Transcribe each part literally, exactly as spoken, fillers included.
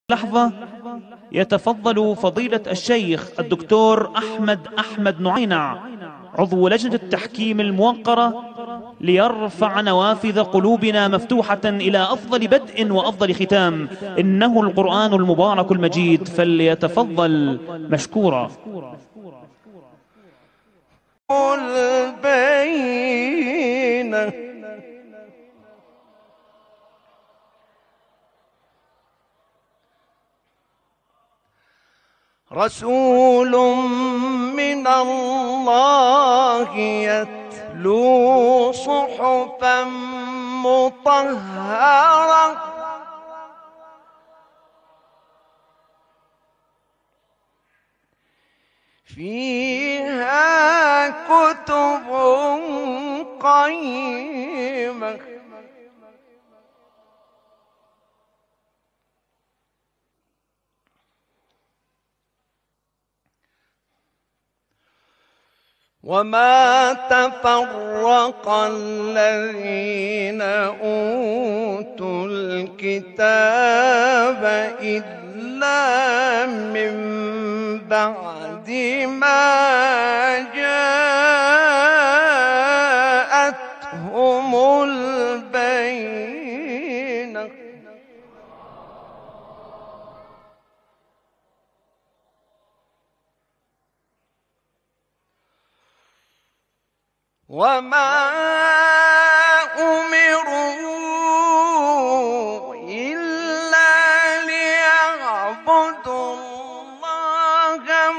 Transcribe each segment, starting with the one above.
لحظة يتفضل فضيلة الشيخ الدكتور أحمد أحمد نعينع عضو لجنة التحكيم الموقرة ليرفع نوافذ قلوبنا مفتوحة إلى أفضل بدء وأفضل ختام. إنه القرآن المبارك المجيد، فليتفضل مشكورا. البينة رسول من الله يتلو صحفا مطهرة فيها كتب قيمة وما تفرق الذين أوتوا الكتاب إلا من بعد ما جاءتهم البينة وما أمروا إلا ليعبدوا الله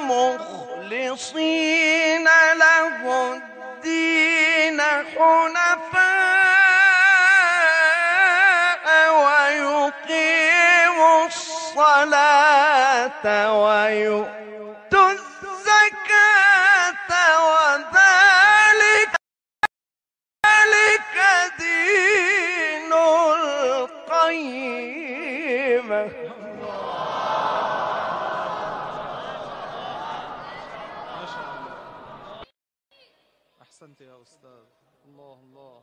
مخلصين له الدين حنفاء ويقيموا الصلاة ويؤتوا الزكاة وذلك دين القيمة. أحسنت يا أستاذ. الله الله.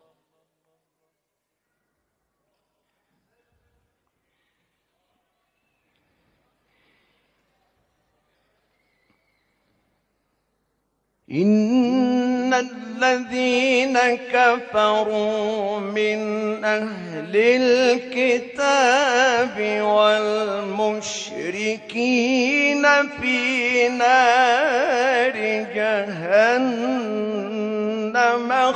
إن الذين كفروا من أهل الكتاب والمشركين في نار جهنم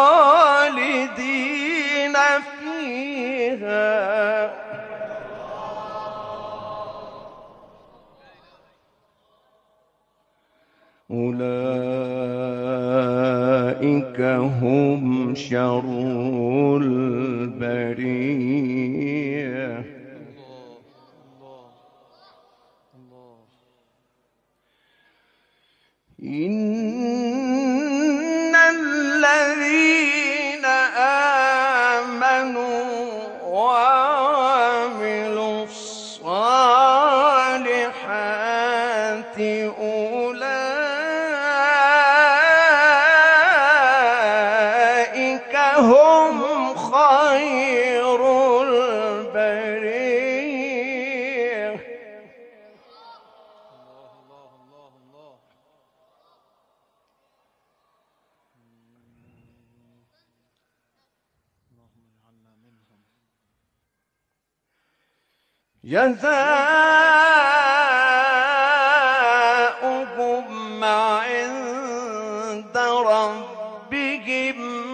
خالدين فيها أولئك هم شر البرية. إن الذين آمنوا وعملوا الصالحات أولئك هم خير البرية. جزاؤهم عند ربهم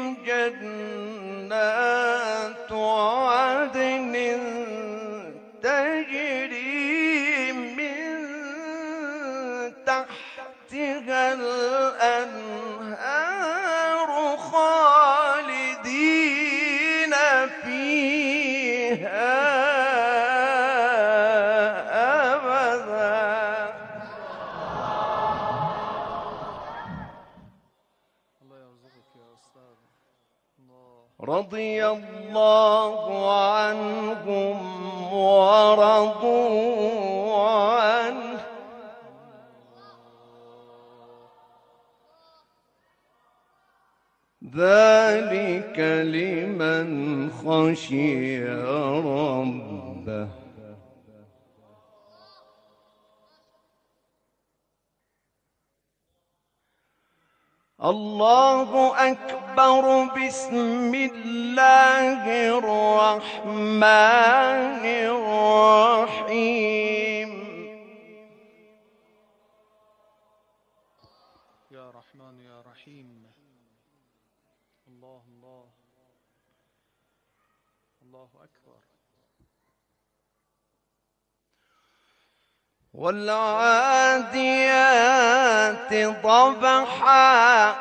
جنات عدن تجري من تحتها الأنهار خالدين فيها رضي الله عنهم ورضوا عنه ذلك لمن خشي ربه. الله أكبر. بسم الله الرحمن الرحيم. يا رحمن يا رحيم. الله الله الله أكبر. والعاديات ضبحا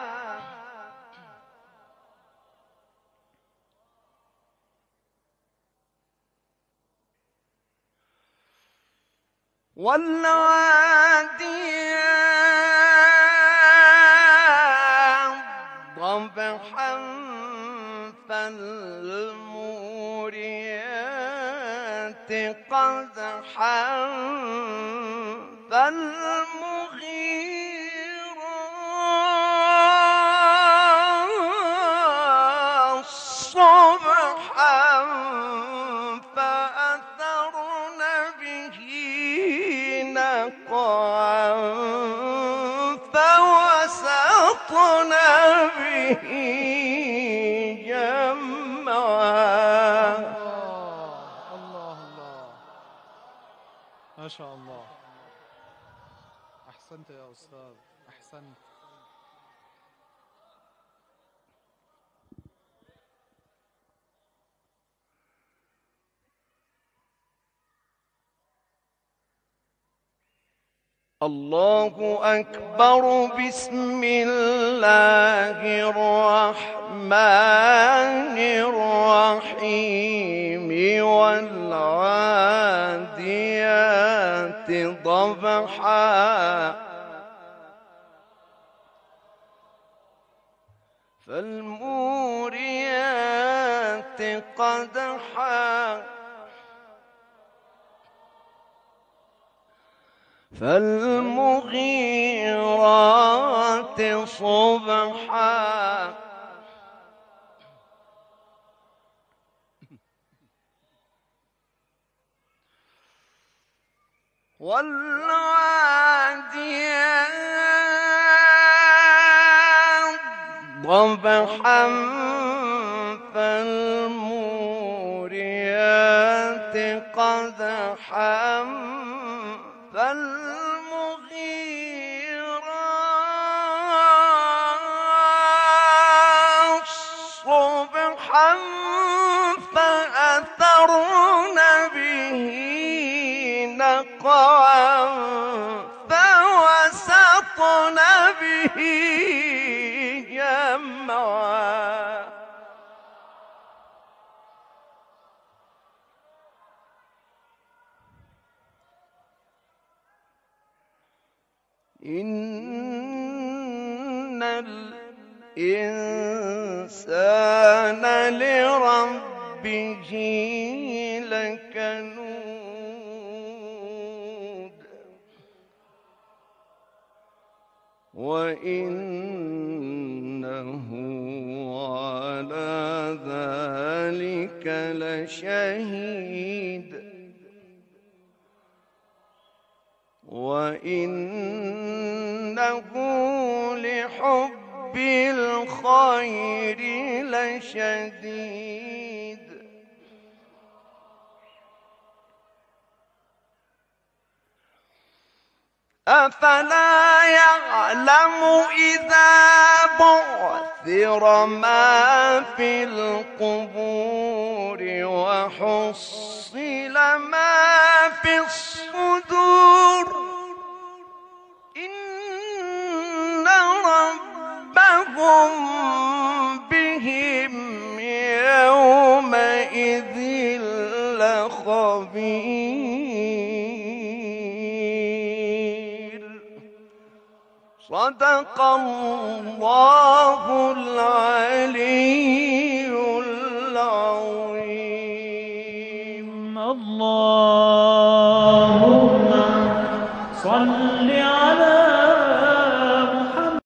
والعاديات ضبحا فالموريات قدحا فالمغيرات صبحا فأثرن به نقعا فوسطن به جمعا. الله الله ما شاء الله. أحسنت يا أستاذ، أحسنت. الله أكبر. بسم الله الرحمن الرحيم. والعاديات ضبحا فالموريات قدحا فالمغيرات صبحا والعاديات ضبحا فالموريات قدحا فالمغيرات صبحا فأثرن به نقعا فوسطن به جمعا. إن الإنسان لربه لكنود وإنه على ذلك لشهيد وإنه لحب الخير لشديد. أفلا يعلم إذا بعثر ما في القبور وحصل ما في الصدور إن ربهم بهم يومئذ لخبير. صدق الله